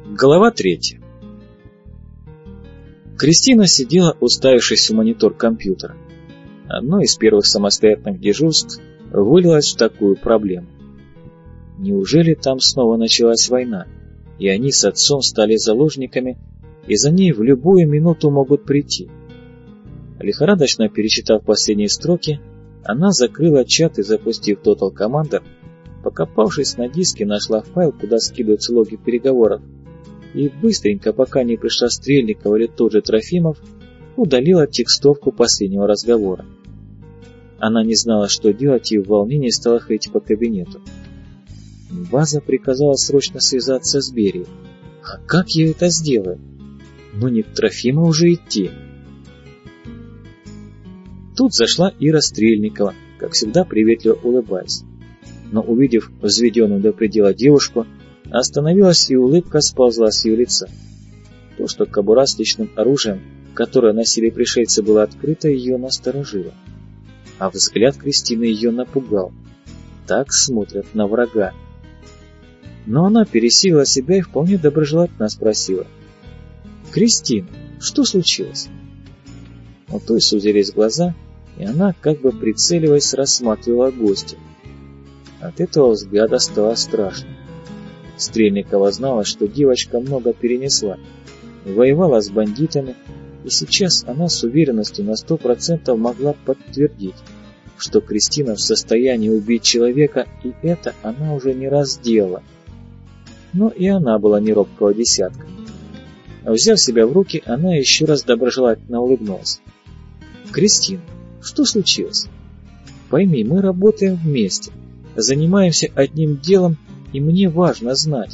Глава 3. Кристина сидела, уставившись в монитор компьютера. Одно из первых самостоятельных дежурств вылилось в такую проблему. Неужели там снова началась война, и они с отцом стали заложниками, и за ней в любую минуту могут прийти? Лихорадочно перечитав последние строки, она закрыла чат и, запустив Total Commander, покопавшись на диске, нашла файл, куда скидываются логи переговоров, и быстренько, пока не пришла Стрельникова или тот же Трофимов, удалила текстовку последнего разговора. Она не знала, что делать, и в волнении стала ходить по кабинету. База приказала срочно связаться с Берией. А как я это сделаю? Ну не к Трофимову уже идти. Тут зашла Ира Стрельникова, как всегда приветливо улыбаясь. Но, увидев взведенную до предела девушку, остановилась, и улыбка сползла с ее лица. То, что кобура с личным оружием, которое носили пришельцы, была открыта, ее насторожило. А взгляд Кристины ее напугал. Так смотрят на врага. Но она пересилила себя и вполне доброжелательно спросила: «Кристина, что случилось?» У той сузились глаза, и она, как бы прицеливаясь, рассматривала гостя. От этого взгляда стало страшно. Стрельникова знала, что девочка много перенесла, воевала с бандитами, и сейчас она с уверенностью на 100% могла подтвердить, что Кристина в состоянии убить человека, и это она уже не раз делала. Но и она была не робкого десятка. Взяв себя в руки, она еще раз доброжелательно улыбнулась. «Кристина, что случилось? Пойми, мы работаем вместе, занимаемся одним делом, и мне важно знать».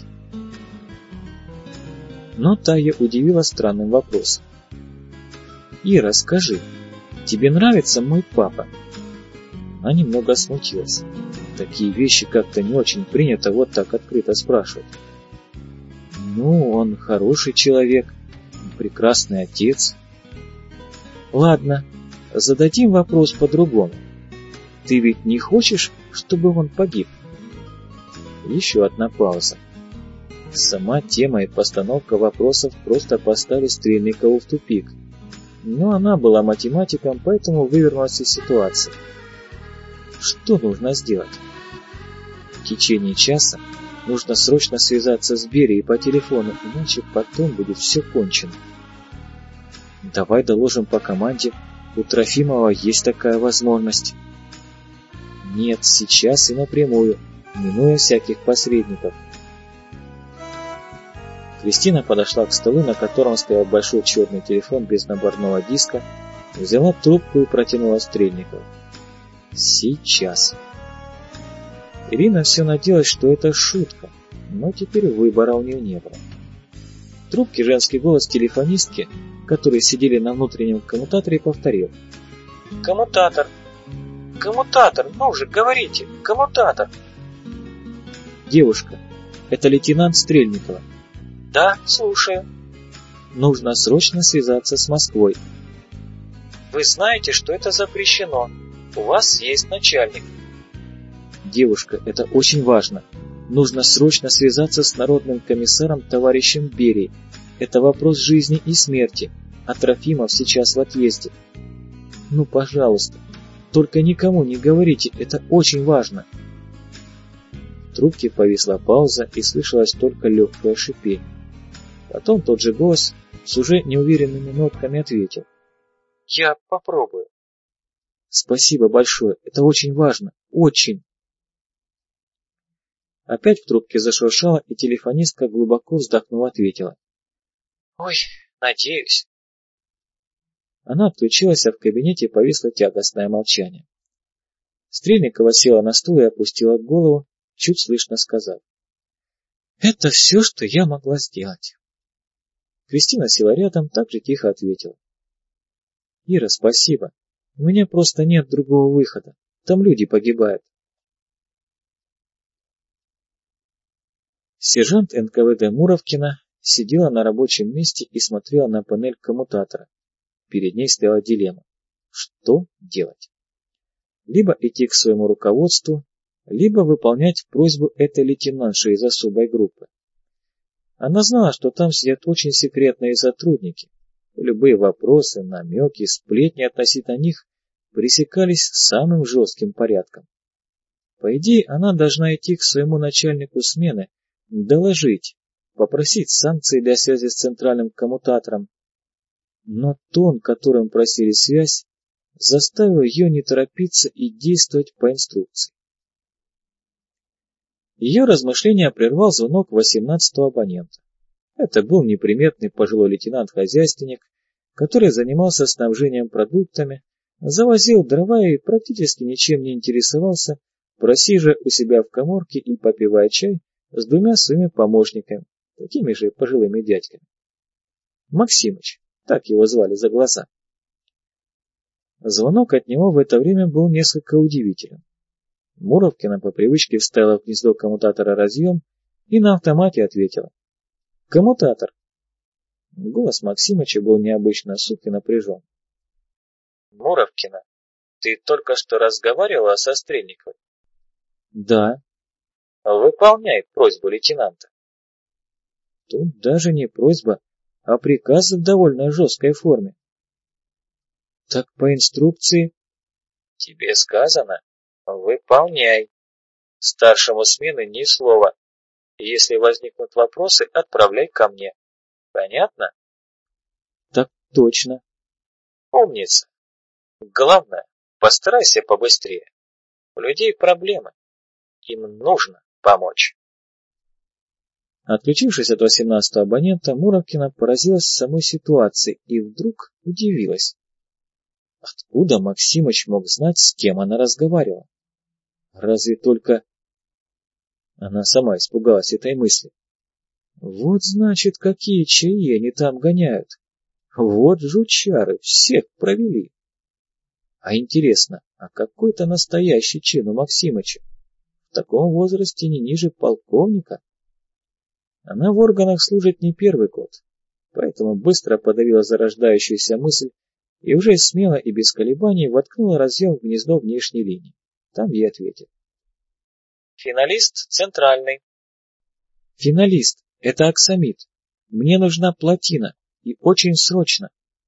Но та ее удивила странным вопросом. «Ира, скажи, тебе нравится мой папа?» Она немного смутилась. Такие вещи как-то не очень принято вот так открыто спрашивать. «Ну, он хороший человек, прекрасный отец». «Ладно, зададим вопрос по-другому. Ты ведь не хочешь, чтобы он погиб?» Еще одна пауза. Сама тема и постановка вопросов просто поставили Стрельникову в тупик. Но она была математиком, поэтому вывернулась из ситуации. Что нужно сделать? В течение часа нужно срочно связаться с Берией по телефону, иначе потом будет все кончено. Давай доложим по команде, у Трофимова есть такая возможность. Нет, сейчас и напрямую, минуя всяких посредников. Кристина подошла к столу, на котором стоял большой черный телефон без наборного диска, взяла трубку и протянула Стрельникову. Сейчас. Ирина все надеялась, что это шутка, но теперь выбора у нее не было. В трубке женский голос телефонистки, которые сидели на внутреннем коммутаторе, повторил: «Коммутатор! Коммутатор! Ну же, говорите! Коммутатор!» «Девушка, это лейтенант Стрельникова». «Да, слушаю». «Нужно срочно связаться с Москвой». «Вы знаете, что это запрещено. У вас есть начальник». «Девушка, это очень важно. Нужно срочно связаться с народным комиссаром товарищем Берией. Это вопрос жизни и смерти, а Трофимов сейчас в отъезде. Ну, пожалуйста, только никому не говорите, это очень важно». В трубке повисла пауза, и слышалось только легкое шипение. Потом тот же голос с уже неуверенными нотками ответил: «Я попробую». «Спасибо большое, это очень важно, очень». Опять в трубке зашуршало, и телефонистка, глубоко вздохнув, ответила: «Ой, надеюсь». Она отключилась, а в кабинете повисло тягостное молчание. Стрельникова села на стул и опустила голову, чуть слышно сказав: «Это все, что я могла сделать». Кристина села рядом, так же тихо ответила: «Ира, спасибо. У меня просто нет другого выхода. Там люди погибают». Сержант НКВД Муровкина сидела на рабочем месте и смотрела на панель коммутатора. Перед ней стояла дилемма: что делать? Либо идти к своему руководству, либо выполнять просьбу этой лейтенантши из особой группы. Она знала, что там сидят очень секретные сотрудники. Любые вопросы, намеки, сплетни относительно них пресекались самым жестким порядком. По идее, она должна идти к своему начальнику смены, доложить, попросить санкции для связи с центральным коммутатором. Но тон, которым просили связь, заставил ее не торопиться и действовать по инструкции. Ее размышления прервал звонок 18-го абонента. Это был неприметный пожилой лейтенант-хозяйственник, который занимался снабжением продуктами, завозил дрова и практически ничем не интересовался, просиживая у себя в каморке и попивая чай с двумя своими помощниками, такими же пожилыми дядьками. Максимыч, так его звали за глаза. Звонок от него в это время был несколько удивителен. Муровкина по привычке вставила в гнездо коммутатора разъем и на автомате ответила: «Коммутатор». Голос Максимыча был необычно сух и напряжен. «Муровкина, ты только что разговаривала со Стрельниковой?» «Да». «Выполняй просьбу лейтенанта». Тут даже не просьба, а приказ в довольно жесткой форме. «Так по инструкции?» «Тебе сказано, выполняй. Старшему смены ни слова. Если возникнут вопросы, отправляй ко мне. Понятно?» «Так точно». «Умница. Главное, постарайся побыстрее. У людей проблемы. Им нужно помочь». Отключившись от 18-го абонента, Муровкина поразилась самой ситуации и вдруг удивилась. Откуда Максимыч мог знать, с кем она разговаривала? Разве только... Она сама испугалась этой мысли. Вот значит, какие чаи они там гоняют. Вот жучары, всех провели. А интересно, а какой-то настоящий чин у Максимыча? В таком возрасте не ниже полковника. Она в органах служит не первый год, поэтому быстро подавила зарождающуюся мысль и уже смело и без колебаний воткнула разъем в гнездо внешней линии. Там ей ответил: «Финалист центральный». «Финалист, это Аксамит. Мне нужна плотина, и очень срочно».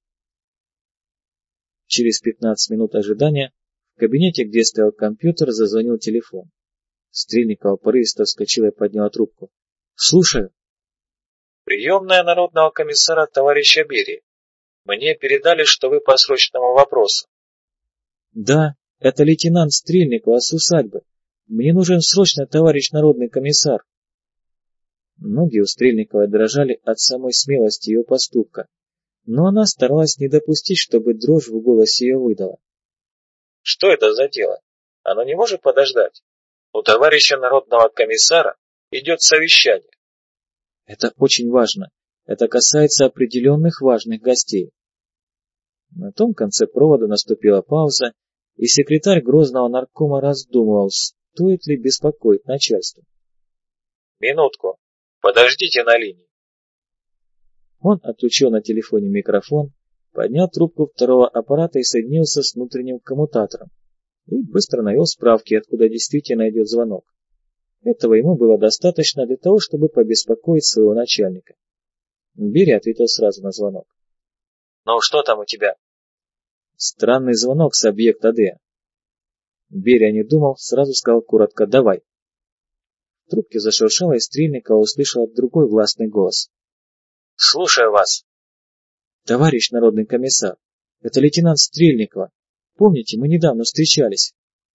Через 15 минут ожидания в кабинете, где стоял компьютер, зазвонил телефон. Стрельникова порывисто вскочила и подняла трубку. «Слушаю». «Приемная народного комиссара товарища Берии. Мне передали, что вы по срочному вопросу». «Да, это лейтенант Стрельникова с усадьбы. Мне нужен срочно товарищ народный комиссар». Ноги у Стрельниковой дрожали от самой смелости ее поступка, но она старалась не допустить, чтобы дрожь в голосе ее выдала. «Что это за дело? Оно не может подождать? У товарища народного комиссара идет совещание». «Это очень важно. Это касается определенных важных гостей». На том конце провода наступила пауза, и секретарь грозного наркома раздумывал, стоит ли беспокоить начальство. «Минутку. Подождите на линии». Он отключил на телефоне микрофон, поднял трубку второго аппарата и соединился с внутренним коммутатором. И быстро навел справки, откуда действительно идет звонок. Этого ему было достаточно для того, чтобы побеспокоить своего начальника. Берия ответил сразу на звонок. «Ну, что там у тебя?» «Странный звонок с объекта Д». Берия не думал, сразу сказал коротко: «Давай». В трубке зашуршало, и Стрельникова услышала другой властный голос. «Слушаю вас». «Товарищ народный комиссар, это лейтенант Стрельникова. Помните, мы недавно встречались?»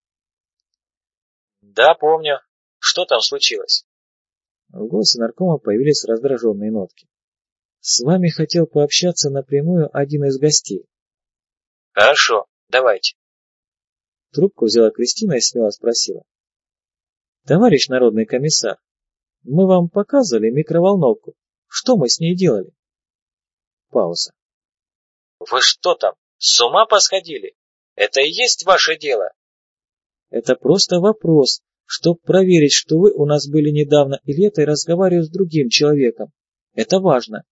«Да, помню. Что там случилось?» В голосе наркома появились раздраженные нотки. «С вами хотел пообщаться напрямую один из гостей». «Хорошо, давайте». Трубку взяла Кристина и смело спросила. «Товарищ народный комиссар, мы вам показывали микроволновку. Что мы с ней делали?» Пауза. «Вы что там, с ума посходили? Это и есть ваше дело?» «Это просто вопрос, чтобы проверить, что вы у нас были недавно или это и разговариваю с другим человеком. Это важно».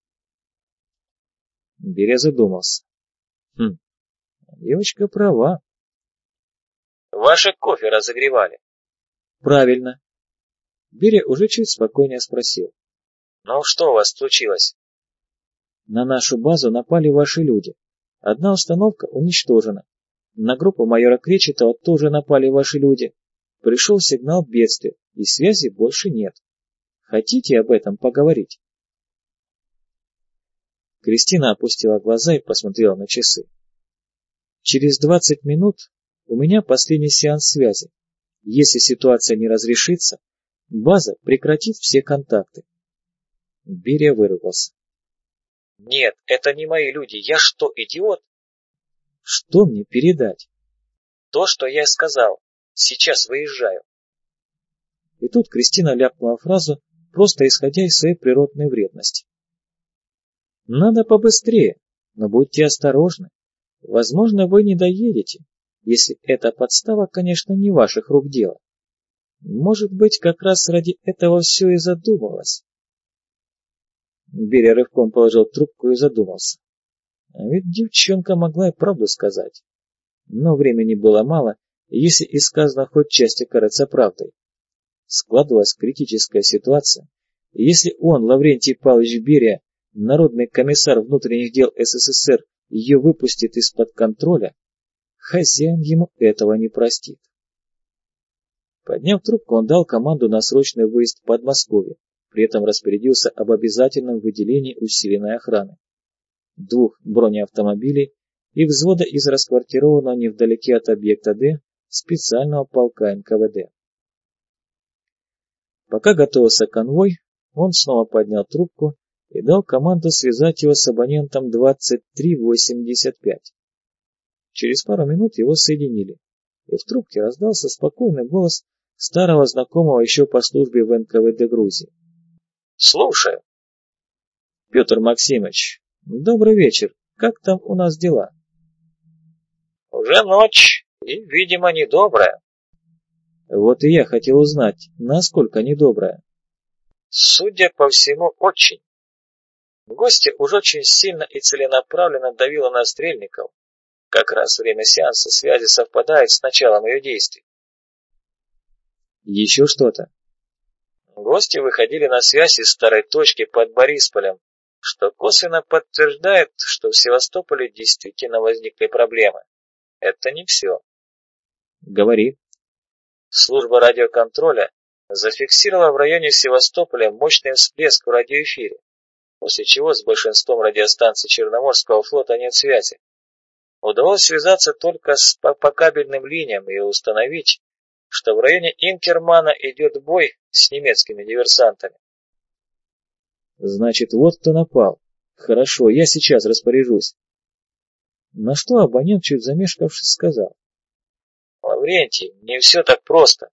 Берия задумался. Девочка права. «Ваше кофе разогревали?» «Правильно». Берия уже чуть спокойнее спросил. Ну что у вас случилось? На нашу базу напали ваши люди. Одна установка уничтожена. На группу майора Кречетова тоже напали ваши люди. Пришел сигнал бедствия, и связи больше нет. Хотите об этом поговорить?» Кристина опустила глаза и посмотрела на часы. «Через 20 минут у меня последний сеанс связи. Если ситуация не разрешится, база прекратит все контакты». Берия выругался. Нет, это не мои люди. Я что, идиот? «Что мне передать?» То, что я сказал. Сейчас выезжаю. И тут Кристина ляпнула фразу, просто исходя из своей природной вредности. «Надо побыстрее, но будьте осторожны. Возможно, вы не доедете, если эта подстава, конечно, не ваших рук дело. Может быть, как раз ради этого все и задумалось». Берия рывком положил трубку и задумался. А ведь девчонка могла и правду сказать. Но времени было мало, если и сказано хоть часть окажется правдой. Складывалась критическая ситуация, и если он, Лаврентий Павлович Берия, народный комиссар внутренних дел СССР, ее выпустит из-под контроля, хозяин ему этого не простит. Подняв трубку, он дал команду на срочный выезд в Подмосковье, при этом распорядился об обязательном выделении усиленной охраны, 2 бронеавтомобилей и взвода из расквартированного невдалеке от объекта Д специального полка НКВД. Пока готовился конвой, он снова поднял трубку и дал команду связать его с абонентом 2385. Через пару минут его соединили, и в трубке раздался спокойный голос старого знакомого еще по службе в НКВД Грузии. Слушаю. Петр Максимович, добрый вечер. Как там у нас дела? Уже ночь, и, видимо, недобрая. Вот и я хотел узнать, насколько недобрая. Судя по всему, очень. Гостья уж очень сильно и целенаправленно давила на Стрельников. Как раз время сеанса связи совпадает с началом ее действий. Еще что-то? Гости выходили на связь из старой точки под Борисполем, что косвенно подтверждает, что в Севастополе действительно возникли проблемы. Это не все. Говори. Служба радиоконтроля зафиксировала в районе Севастополя мощный всплеск в радиоэфире, после чего с большинством радиостанций Черноморского флота нет связи. Удалось связаться только по кабельным линиям и установить, что в районе Инкермана идет бой с немецкими диверсантами. Значит, вот кто напал. Хорошо, я сейчас распоряжусь. На что абонент, чуть замешкавшись, сказал. Лаврентий, не все так просто.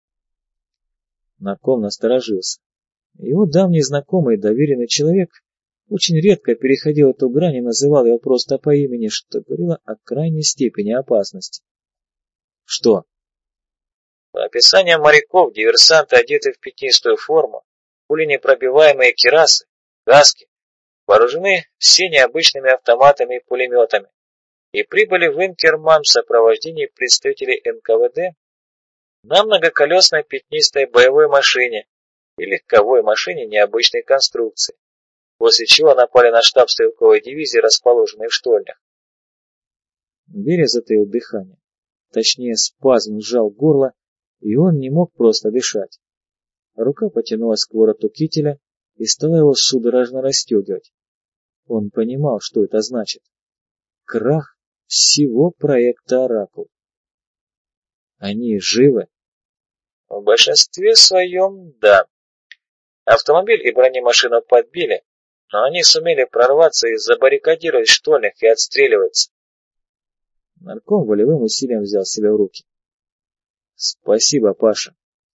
Нарком насторожился. Его давний знакомый и доверенный человек очень редко переходил эту грань и называл его просто по имени, что говорило о крайней степени опасности. Что? По описаниям моряков, диверсанты одеты в пятнистую форму, пуленепробиваемые кирасы, каски, вооружены все необычными автоматами и пулеметами, и прибыли в Инкерман в сопровождении представителей НКВД на многоколесной пятнистой боевой машине и легковой машине необычной конструкции, после чего напали на штаб стрелковой дивизии, расположенной в Штольнях. Берия затаил дыхание. Точнее, спазм сжал горло, и он не мог просто дышать. Рука потянулась к вороту кителя и стала его судорожно расстегивать. Он понимал, что это значит. Крах всего проекта «Оракул». Они живы? В большинстве своем, да. Автомобиль и бронемашину подбили, но они сумели прорваться и забаррикадировать Штольнях и отстреливаться. Нарком волевым усилием взял себя в руки. Спасибо, Паша.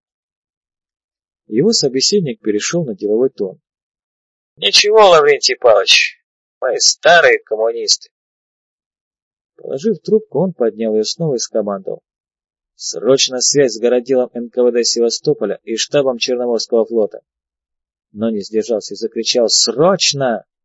Его собеседник перешел на деловой тон. Ничего, Лаврентий Павлович, мы старые коммунисты. Положив трубку, он поднял ее снова и скомандовал. Срочно связь с городделом НКВД Севастополя и штабом Черноморского флота. Но не сдержался и закричал «Срочно!».